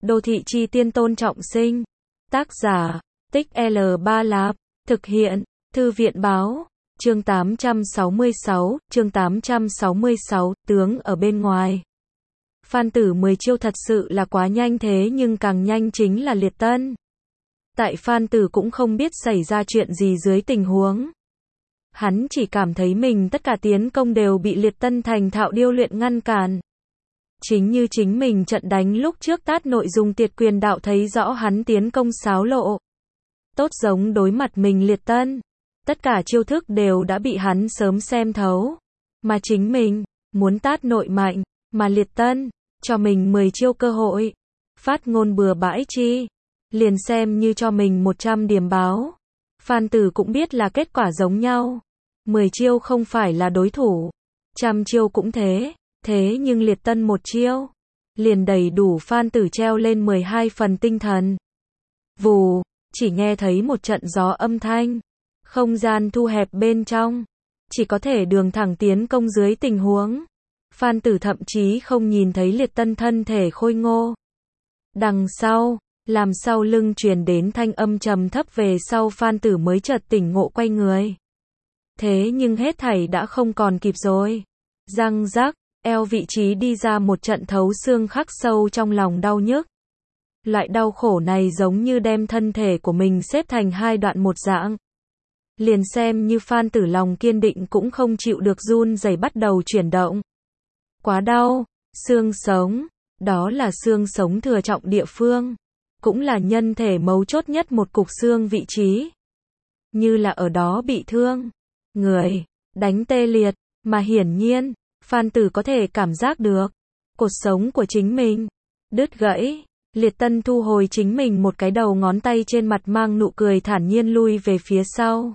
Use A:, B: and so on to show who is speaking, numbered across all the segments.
A: Đô thị chi tiên Tôn Trọng Sinh. Tác giả, Tích L3 Lạp. Thực hiện, Thư viện báo. Chương 866, tướng ở bên ngoài. Phan Tử 10 chiêu thật sự là quá nhanh, thế nhưng càng nhanh chính là Liệt Tân. Tại Phan Tử cũng không biết xảy ra chuyện gì dưới tình huống. Hắn chỉ cảm thấy mình tất cả tiến công đều bị Liệt Tân thành thạo điêu luyện ngăn cản. Chính như chính mình trận đánh lúc trước tát nội dung Tiệt Quyền Đạo thấy rõ hắn tiến công xáo lộ. Tốt giống đối mặt mình Liệt Tân. Tất cả chiêu thức đều đã bị hắn sớm xem thấu. Mà chính mình, muốn tát nội mạnh, mà Liệt Tân, cho mình 10 chiêu cơ hội. Phát ngôn bừa bãi chi. Liền xem như cho mình 100 điểm báo. Phan Tử cũng biết là kết quả giống nhau. 10 chiêu không phải là đối thủ. 100 chiêu cũng thế. Thế nhưng Liệt Tân một chiêu, liền đầy đủ Phan Tử treo lên 12 phần tinh thần. Vù, chỉ nghe thấy một trận gió âm thanh. Không gian thu hẹp bên trong. Chỉ có thể đường thẳng tiến công dưới tình huống. Phan Tử thậm chí không nhìn thấy Liệt Tân thân thể khôi ngô. Đằng sau, làm sau lưng truyền đến thanh âm trầm thấp về sau Phan Tử mới chợt tỉnh ngộ quay người. Thế nhưng hết thảy đã không còn kịp rồi. Răng rắc, eo vị trí đi ra một trận thấu xương khắc sâu trong lòng đau nhức. Loại đau khổ này giống như đem thân thể của mình xếp thành hai đoạn một dạng. Liền xem như Phan Tử lòng kiên định cũng không chịu được run rẩy bắt đầu chuyển động. Quá đau, xương sống, đó là xương sống thừa trọng địa phương. Cũng là nhân thể mấu chốt nhất một cục xương vị trí. Như là ở đó bị thương. Người, đánh tê liệt, mà hiển nhiên, Phan Tử có thể cảm giác được. Cột sống của chính mình, đứt gãy. Liệt Tân thu hồi chính mình một cái đầu ngón tay trên mặt mang nụ cười thản nhiên lui về phía sau.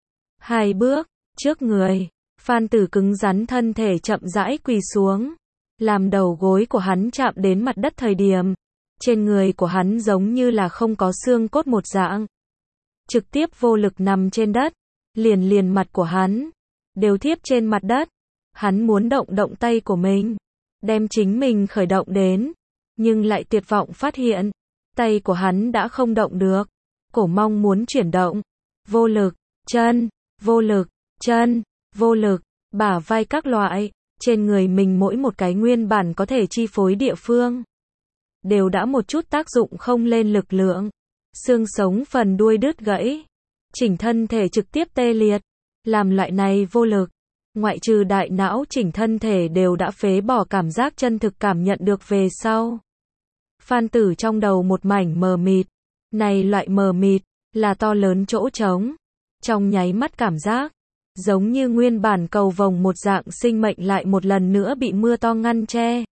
A: 2 bước, trước người, Phan Tử cứng rắn thân thể chậm rãi quỳ xuống. Làm đầu gối của hắn chạm đến mặt đất thời điểm. Trên người của hắn giống như là không có xương cốt một dạng. Trực tiếp vô lực nằm trên đất. Liền mặt của hắn đều thiếp trên mặt đất. Hắn muốn động tay của mình. Đem chính mình khởi động đến. Nhưng lại tuyệt vọng phát hiện. Tay của hắn đã không động được. Cổ mong muốn chuyển động. Vô lực, chân, vô lực, chân, vô lực, bả vai các loại. Trên người mình mỗi một cái nguyên bản có thể chi phối địa phương. Đều đã một chút tác dụng không lên lực lượng. Xương sống phần đuôi đứt gãy. Chỉnh thân thể trực tiếp tê liệt. Làm loại này vô lực. Ngoại trừ đại não chỉnh thân thể đều đã phế bỏ cảm giác chân thực cảm nhận được về sau. Phan Tử trong đầu một mảnh mờ mịt. Này loại mờ mịt, là to lớn chỗ trống. Trong nháy mắt cảm giác, giống như nguyên bản cầu vồng một dạng sinh mệnh lại một lần nữa bị mưa to ngăn che.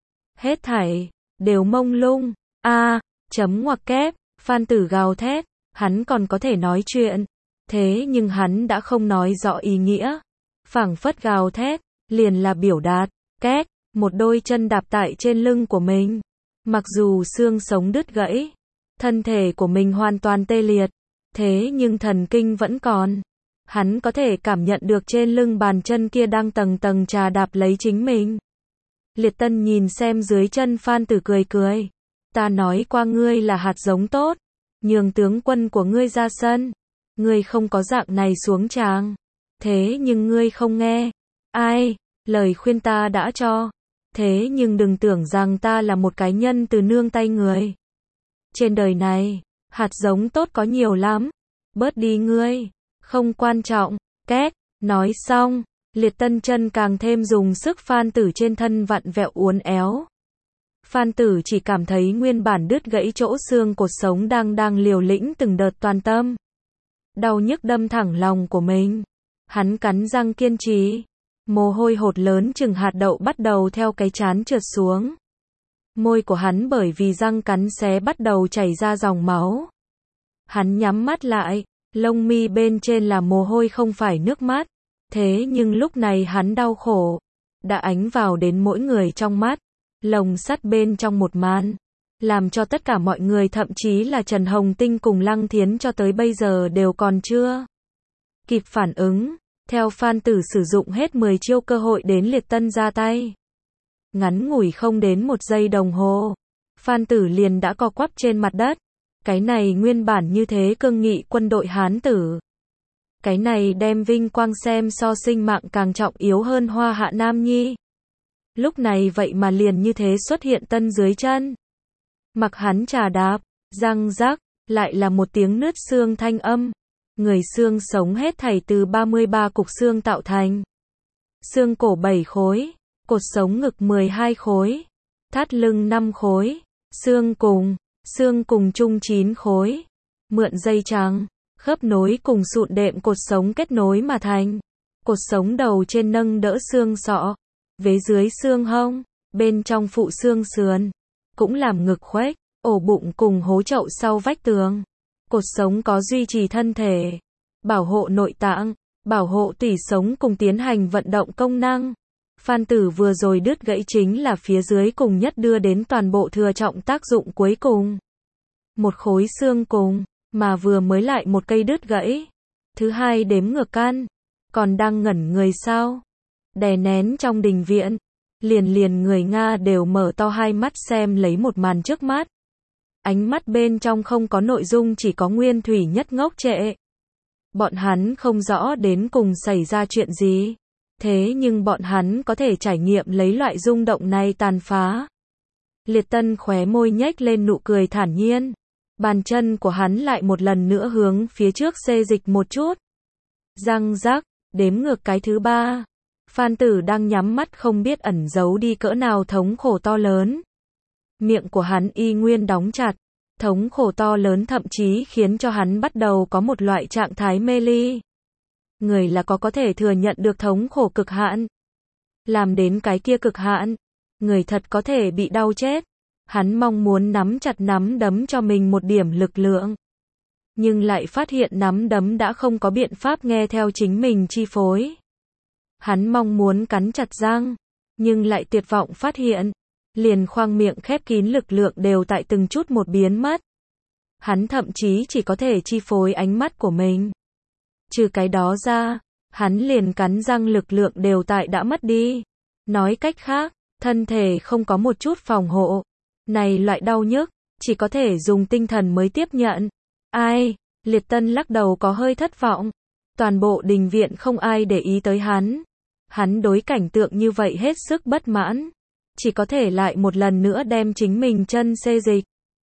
A: Hết thảy, đều mông lung. Chấm ngoặc kép, Phan Tử gào thét, hắn còn có thể nói chuyện. Thế nhưng hắn đã không nói rõ ý nghĩa. Phảng phất gào thét, liền là biểu đạt, két, một đôi chân đạp tại trên lưng của mình. Mặc dù xương sống đứt gãy, thân thể của mình hoàn toàn tê liệt, thế nhưng thần kinh vẫn còn. Hắn có thể cảm nhận được trên lưng bàn chân kia đang tầng tầng trà đạp lấy chính mình. Liệt Tân nhìn xem dưới chân Phan Tử cười cười. Ta nói qua ngươi là hạt giống tốt, nhường tướng quân của ngươi ra sân. Ngươi không có dạng này xuống tràng. Thế nhưng ngươi không nghe. Ai, lời khuyên ta đã cho. Thế nhưng đừng tưởng rằng ta là một cái nhân từ nương tay người. Trên đời này, hạt giống tốt có nhiều lắm. Bớt đi ngươi, không quan trọng. Két, nói xong, Liệt Tân chân càng thêm dùng sức Phan Tử trên thân vặn vẹo uốn éo. Phan Tử chỉ cảm thấy nguyên bản đứt gãy chỗ xương cột sống đang liều lĩnh từng đợt toàn tâm. Đau nhức đâm thẳng lòng của mình. Hắn cắn răng kiên trì. Mồ hôi hột lớn chừng hạt đậu bắt đầu theo cái trán trượt xuống. Môi của hắn bởi vì răng cắn xé bắt đầu chảy ra dòng máu. Hắn nhắm mắt lại, lông mi bên trên là mồ hôi không phải nước mắt. Thế nhưng lúc này hắn đau khổ, đã ánh vào đến mỗi người trong mắt. Lồng sắt bên trong một màn, làm cho tất cả mọi người thậm chí là Trần Hồng Tinh cùng Lăng Thiến cho tới bây giờ đều còn chưa kịp phản ứng. Theo Phan Tử sử dụng hết 10 chiêu cơ hội đến Liệt Tân ra tay. Ngắn ngủi không đến 1 giây đồng hồ. Phan Tử liền đã co quắp trên mặt đất. Cái này nguyên bản như thế cương nghị quân đội Hán tử. Cái này đem vinh quang xem so sinh mạng càng trọng yếu hơn Hoa Hạ Nam Nhi. Lúc này vậy mà liền như thế xuất hiện tân dưới chân. Mặc hắn trà đạp, răng rắc, lại là một tiếng nứt xương thanh âm. Người xương sống hết thảy từ 33 cục xương tạo thành. Xương cổ 7 khối, cột sống ngực 12 khối, thắt lưng 5 khối, xương cùng chung 9 khối, mượn dây trắng, khớp nối cùng sụn đệm cột sống kết nối mà thành. Cột sống đầu trên nâng đỡ xương sọ, vế dưới xương hông, bên trong phụ xương sườn, cũng làm ngực khuếch, ổ bụng cùng hố chậu sau vách tường. Cột sống có duy trì thân thể, bảo hộ nội tạng, bảo hộ tủy sống cùng tiến hành vận động công năng. Phan Tử vừa rồi đứt gãy chính là phía dưới cùng nhất đưa đến toàn bộ thừa trọng tác dụng cuối cùng. Một khối xương cùng, mà vừa mới lại một cây đứt gãy. Thứ hai đếm ngược căn, còn đang ngẩn người sao? Đè nén trong đình viện, liền người Nga đều mở to hai mắt xem lấy một màn trước mắt. Ánh mắt bên trong không có nội dung, chỉ có nguyên thủy nhất ngốc trệ. Bọn hắn không rõ đến cùng xảy ra chuyện gì. Thế nhưng bọn hắn có thể trải nghiệm lấy loại rung động này tàn phá. Liệt Tân khóe môi nhếch lên nụ cười thản nhiên. Bàn chân của hắn lại một lần nữa hướng phía trước xê dịch một chút. Răng rắc, đếm ngược cái thứ ba. Phan Tử đang nhắm mắt không biết ẩn giấu đi cỡ nào thống khổ to lớn. Miệng của hắn y nguyên đóng chặt. Thống khổ to lớn thậm chí khiến cho hắn bắt đầu có một loại trạng thái mê ly. Người là có thể thừa nhận được thống khổ cực hạn. Làm đến cái kia cực hạn, người thật có thể bị đau chết. Hắn mong muốn nắm chặt nắm đấm cho mình một điểm lực lượng. Nhưng lại phát hiện nắm đấm đã không có biện pháp nghe theo chính mình chi phối. Hắn mong muốn cắn chặt răng, nhưng lại tuyệt vọng phát hiện. Liền khoang miệng khép kín lực lượng đều tại từng chút một biến mất. Hắn thậm chí chỉ có thể chi phối ánh mắt của mình. Trừ cái đó ra, hắn liền cắn răng lực lượng đều tại đã mất đi. Nói cách khác, thân thể không có một chút phòng hộ. Này loại đau nhức, chỉ có thể dùng tinh thần mới tiếp nhận. Ai? Liệt Tân lắc đầu có hơi thất vọng. Toàn bộ đình viện không ai để ý tới hắn. Hắn đối cảnh tượng như vậy hết sức bất mãn. Chỉ có thể lại một lần nữa đem chính mình chân xê dịch.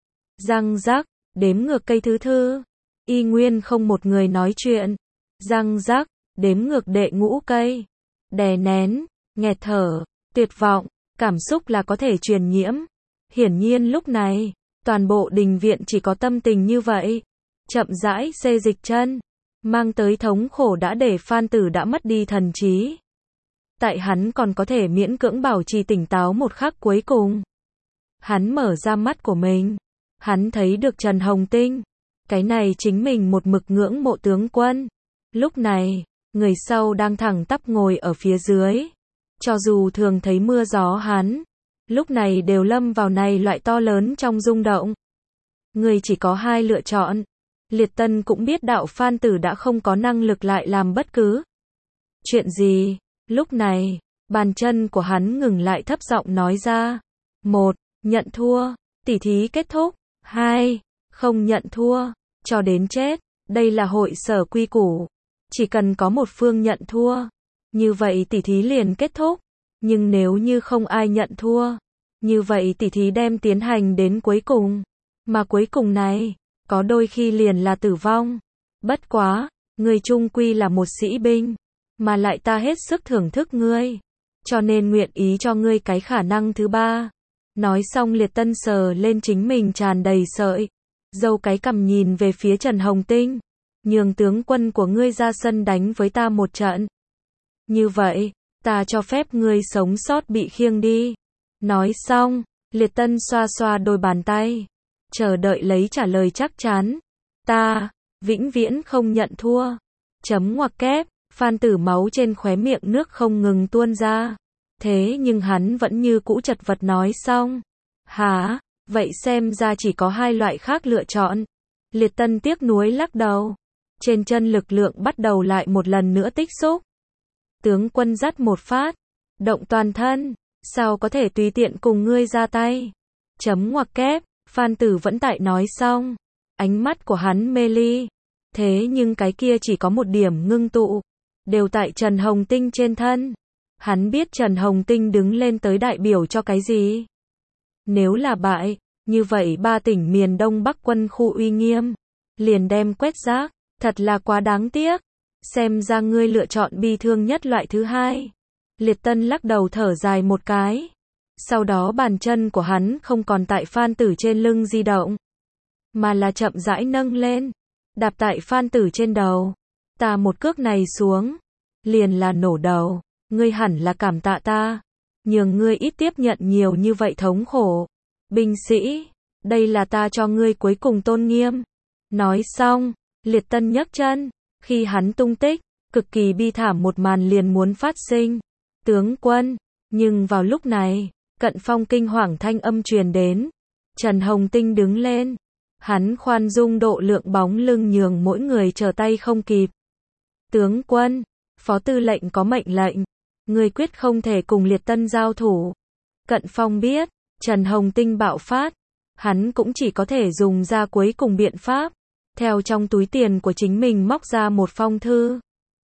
A: Răng rắc, đếm ngược cây thứ thư. Y nguyên không một người nói chuyện. Răng rắc, đếm ngược đệ ngũ cây. Đè nén, nghẹt thở, tuyệt vọng, cảm xúc là có thể truyền nhiễm. Hiển nhiên lúc này, toàn bộ đình viện chỉ có tâm tình như vậy. Chậm rãi xê dịch chân, mang tới thống khổ đã để Phan Tử đã mất đi thần trí. Tại hắn còn có thể miễn cưỡng bảo trì tỉnh táo một khắc cuối cùng. Hắn mở ra mắt của mình. Hắn thấy được Trần Hồng Tinh. Cái này chính mình một mực ngưỡng mộ tướng quân. Lúc này, người sau đang thẳng tắp ngồi ở phía dưới. Cho dù thường thấy mưa gió hắn, lúc này đều lâm vào này loại to lớn trong rung động. Người chỉ có hai lựa chọn. Liệt Tân cũng biết đạo Phan Tử đã không có năng lực lại làm bất cứ chuyện gì. Lúc này, bàn chân của hắn ngừng lại thấp giọng nói ra. 1. Nhận thua. Tỉ thí kết thúc. 2. Không nhận thua. Cho đến chết. Đây là hội sở quy củ. Chỉ cần có một phương nhận thua. Như vậy tỉ thí liền kết thúc. Nhưng nếu như không ai nhận thua. Như vậy tỉ thí đem tiến hành đến cuối cùng. Mà cuối cùng này, có đôi khi liền là tử vong. Bất quá, người chung quy là một sĩ binh. Mà lại ta hết sức thưởng thức ngươi. Cho nên nguyện ý cho ngươi cái khả năng thứ ba. Nói xong Liệt Tân sờ lên chính mình tràn đầy sợi. Dâu cái cằm nhìn về phía Trần Hồng Tinh. Nhường tướng quân của ngươi ra sân đánh với ta một trận. Như vậy, ta cho phép ngươi sống sót bị khiêng đi. Nói xong, Liệt Tân xoa xoa đôi bàn tay. Chờ đợi lấy trả lời chắc chắn. Ta, vĩnh viễn không nhận thua. Chấm ngoặc kép. Phan Tử máu trên khóe miệng nước không ngừng tuôn ra. Thế nhưng hắn vẫn như cũ chật vật nói xong. Hả? Vậy xem ra chỉ có hai loại khác lựa chọn. Liệt Tân tiếc nuối lắc đầu. Trên chân lực lượng bắt đầu lại một lần nữa tích xúc. Tướng quân dắt một phát. Động toàn thân. Sao có thể tùy tiện cùng ngươi ra tay? Chấm ngoặc kép, Phan Tử vẫn tại nói xong. Ánh mắt của hắn mê ly. Thế nhưng cái kia chỉ có một điểm ngưng tụ. Đều tại Trần Hồng Tinh trên thân. Hắn biết Trần Hồng Tinh đứng lên tới đại biểu cho cái gì. Nếu là bại, như vậy 3 tỉnh miền Đông Bắc quân khu uy nghiêm. Liền đem quét rác. Thật là quá đáng tiếc. Xem ra ngươi lựa chọn bi thương nhất loại thứ hai. Liệt Tân lắc đầu thở dài một cái. Sau đó bàn chân của hắn không còn tại Phan Tử trên lưng di động. Mà là chậm rãi nâng lên. Đạp tại Phan Tử trên đầu. Ta một cước này xuống. Liền là nổ đầu. Ngươi hẳn là cảm tạ ta. Nhường ngươi ít tiếp nhận nhiều như vậy thống khổ. Binh sĩ. Đây là ta cho ngươi cuối cùng tôn nghiêm. Nói xong. Liệt Tân nhấc chân. Khi hắn tung tích. Cực kỳ bi thảm một màn liền muốn phát sinh. Tướng quân. Nhưng vào lúc này. Cận Phong kinh hoàng thanh âm truyền đến. Trần Hồng Tinh đứng lên. Hắn khoan dung độ lượng bóng lưng nhường mỗi người trở tay không kịp. Tướng quân, phó tư lệnh có mệnh lệnh. Người quyết không thể cùng Liệt Tân giao thủ. Cận Phong biết, Trần Hồng Tinh bạo phát. Hắn cũng chỉ có thể dùng ra cuối cùng biện pháp. Theo trong túi tiền của chính mình móc ra một phong thư.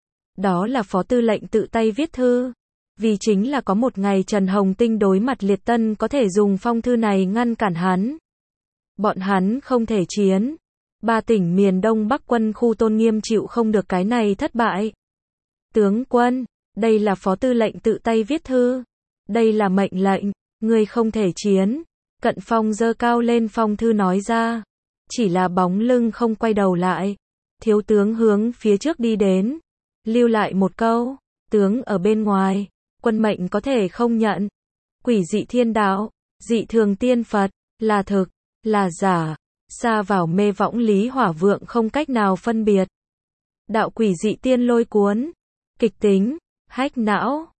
A: Đó là phó tư lệnh tự tay viết thư. Vì chính là có một ngày Trần Hồng Tinh đối mặt Liệt Tân có thể dùng phong thư này ngăn cản hắn. Bọn hắn không thể chiến. 3 tỉnh miền Đông Bắc quân khu tôn nghiêm chịu không được cái này thất bại. Tướng quân, đây là phó tư lệnh tự tay viết thư. Đây là mệnh lệnh, ngươi không thể chiến. Cận Phong giơ cao lên phong thư nói ra. Chỉ là bóng lưng không quay đầu lại. Thiếu tướng hướng phía trước đi đến. Lưu lại một câu, tướng ở bên ngoài. Quân mệnh có thể không nhận. Quỷ dị thiên đạo, dị thường tiên Phật, là thực, là giả, xa vào mê võng Lý Hỏa Vượng không cách nào phân biệt. Đạo quỷ dị tiên lôi cuốn, kịch tính, hách não.